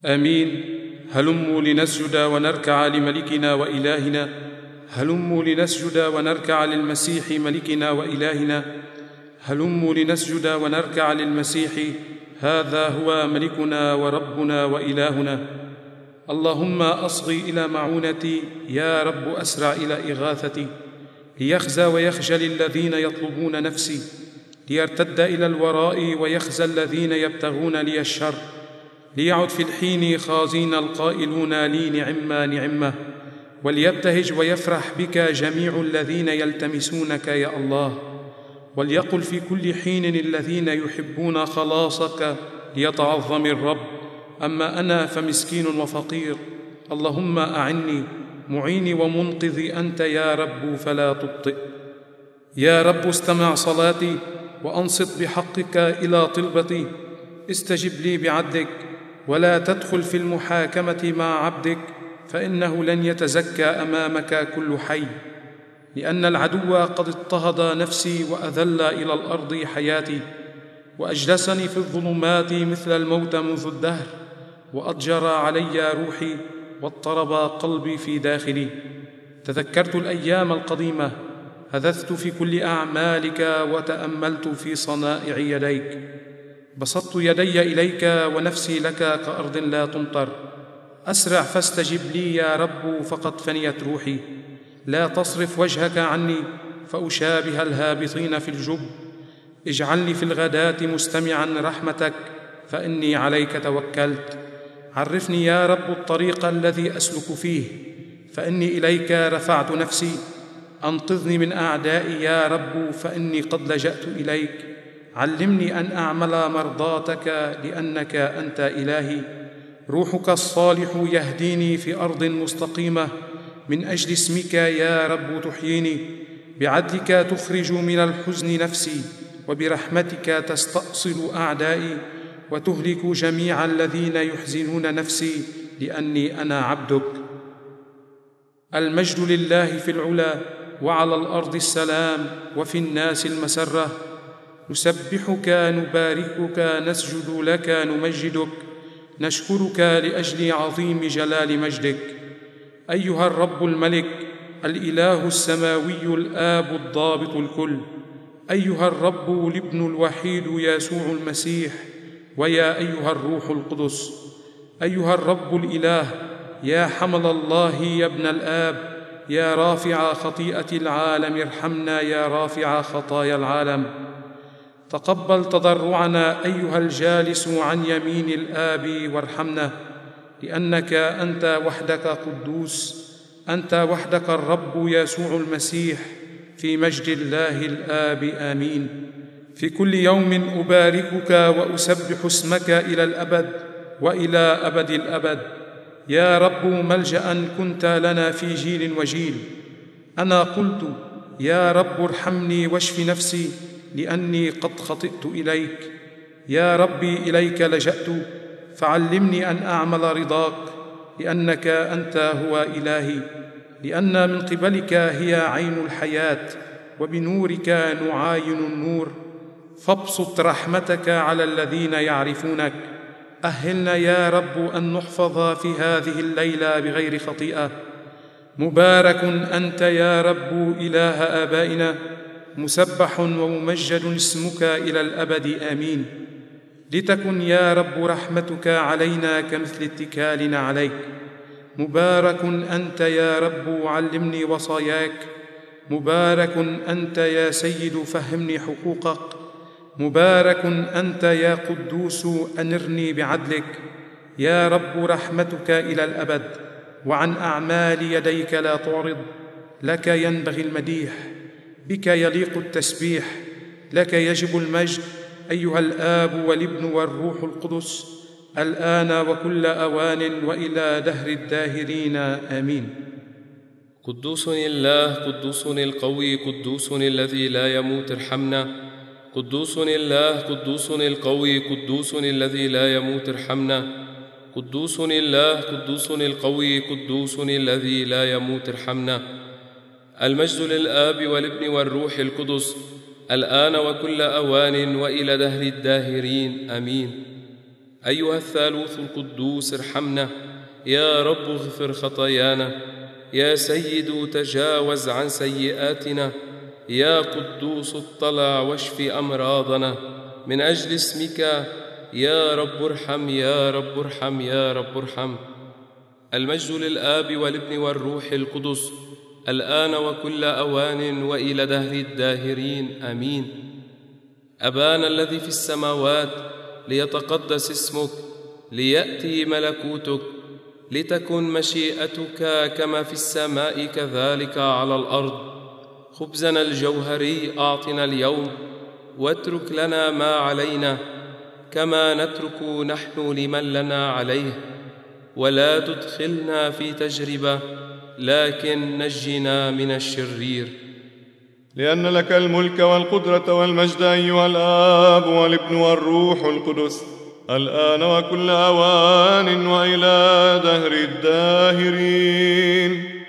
آمين. هلموا لنسجد ونركع لملكنا وإلهنا، هلموا لنسجد ونركع للمسيح ملكنا وإلهنا، هلموا لنسجد ونركع للمسيح، هذا هو ملكنا وربنا وإلهنا. اللهم أصغي إلى معونتي، يا رب أسرع إلى إغاثتي، ليخزى ويخجل الذين يطلبون نفسي، ليرتد إلى الوراء ويخزى الذين يبتغون لي الشر، ليعد في الحين خازين القائلون لي نعمة نعمة، وليبتهج ويفرح بك جميع الذين يلتمسونك يا الله، وليقل في كل حين الذين يحبون خلاصك ليتعظم الرب. أما أنا فمسكين وفقير، اللهم أعني، معيني ومنقذي أنت يا رب فلا تبطئ. يا رب استمع صلاتي وأنصت بحقك إلى طلبتي، استجب لي بعدلك ولا تدخل في المحاكمة مع عبدك، فإنه لن يتزكى أمامك كل حي، لأن العدو قد اضطهد نفسي وأذل إلى الأرض حياتي، وأجلسني في الظلمات مثل الموت منذ الدهر، وأضجر علي روحي واضطرب قلبي في داخلي. تذكرت الأيام القديمة، هذثت في كل أعمالك وتأملت في صنائع يديك. بسطت يدي إليك ونفسي لك كأرض لا تمطر. أسرع فاستجب لي يا رب، فقد فنيت روحي. لا تصرف وجهك عني فأشابه الهابطين في الجب. اجعلني في الغداة مستمعا رحمتك، فإني عليك توكلت. عرفني يا رب الطريق الذي أسلك فيه، فإني إليك رفعت نفسي. أنقذني من أعدائي يا رب، فإني قد لجأت إليك. علمني أن أعمل مرضاتك، لأنك أنت إلهي. روحك الصالح يهديني في أرض مستقيمة، من أجل اسمك يا رب تحييني. بعدلك تخرج من الحزن نفسي، وبرحمتك تستأصل أعدائي، وتهلك جميع الذين يحزنون نفسي، لأني أنا عبدك. المجد لله في العلا، وعلى الأرض السلام، وفي الناس المسرة. نسبحك نباركك نسجد لك نمجدك، نشكرك لأجل عظيم جلال مجدك. أيها الرب الملك، الإله السماوي الآب الضابط الكل، أيها الرب الابن الوحيد يسوع المسيح، ويا أيها الروح القدس. أيها الرب الإله، يا حمل الله يا ابن الآب، يا رافع خطيئة العالم ارحمنا، يا رافع خطايا العالم. تقبل تضرعنا أيها الجالس عن يمين الآب وارحمنا، لأنك أنت وحدك قدوس، أنت وحدك الرب يسوع المسيح، في مجد الله الآب. آمين. في كل يوم أباركك وأسبح اسمك إلى الأبد وإلى أبد الأبد. يا رب ملجأ كنت لنا في جيل وجيل. أنا قلت يا رب ارحمني واشف نفسي، لأني قد خطئت إليك. يا ربي إليك لجأت، فعلمني أن أعمل رضاك، لأنك أنت هو إلهي. لأن من قبلك هي عين الحياة، وبنورك نعاين النور. فابسط رحمتك على الذين يعرفونك. أهلنا يا رب أن نحفظ في هذه الليلة بغير خطيئة. مبارك أنت يا رب إله آبائنا، مسبح وممجد اسمك إلى الأبد. آمين. لتكن يا رب رحمتك علينا كمثل اتكالنا عليك. مبارك أنت يا رب، علمني وصاياك. مبارك أنت يا سيد، فهمني حقوقك. مبارك أنت يا قدوس، أنرني بعدلك. يا رب رحمتك إلى الأبد، وعن أعمال يديك لا تعرض. لك ينبغي المديح، بك يليق التسبيح، لك يجب المجد أيها الآب والابن والروح القدس، الآن وكل أوان وإلى دهر الداهرين. آمين. قدوس الله، قدوس القوي، قدوس الذي لا يموت ارحمنا. قدوس الله، قدوس القوي، قدوس الذي لا يموت ارحمنا. قدوس الله، قدوس القوي، قدوس الذي لا يموت ارحمنا. المجد للآب والابن والروح القدس، الآن وكل أوان وإلى دهر الداهرين. آمين. أيها الثالوث القدوس ارحمنا. يا رب اغفر خطايانا. يا سيد تجاوز عن سيئاتنا. يا قدوس اطلع واشف أمراضنا من أجل اسمك. يا رب ارحم، يا رب ارحم، يا رب ارحم. المجد للآب والابن والروح القدس، الآن وكل أوان وإلى دهر الداهرين، آمين. أبانا الذي في السماوات، ليتقدس اسمك، ليأتي ملكوتك، لتكن مشيئتك كما في السماء كذلك على الأرض. خبزنا الجوهري أعطنا اليوم، واترك لنا ما علينا كما نترك نحن لمن لنا عليه، ولا تدخلنا في تجربة، لكن نجنا من الشرير. لأن لك الملك والقدرة والمجد أيها الآب والابن والروح القدس، الآن وكل أوان وإلى دهر الداهرين.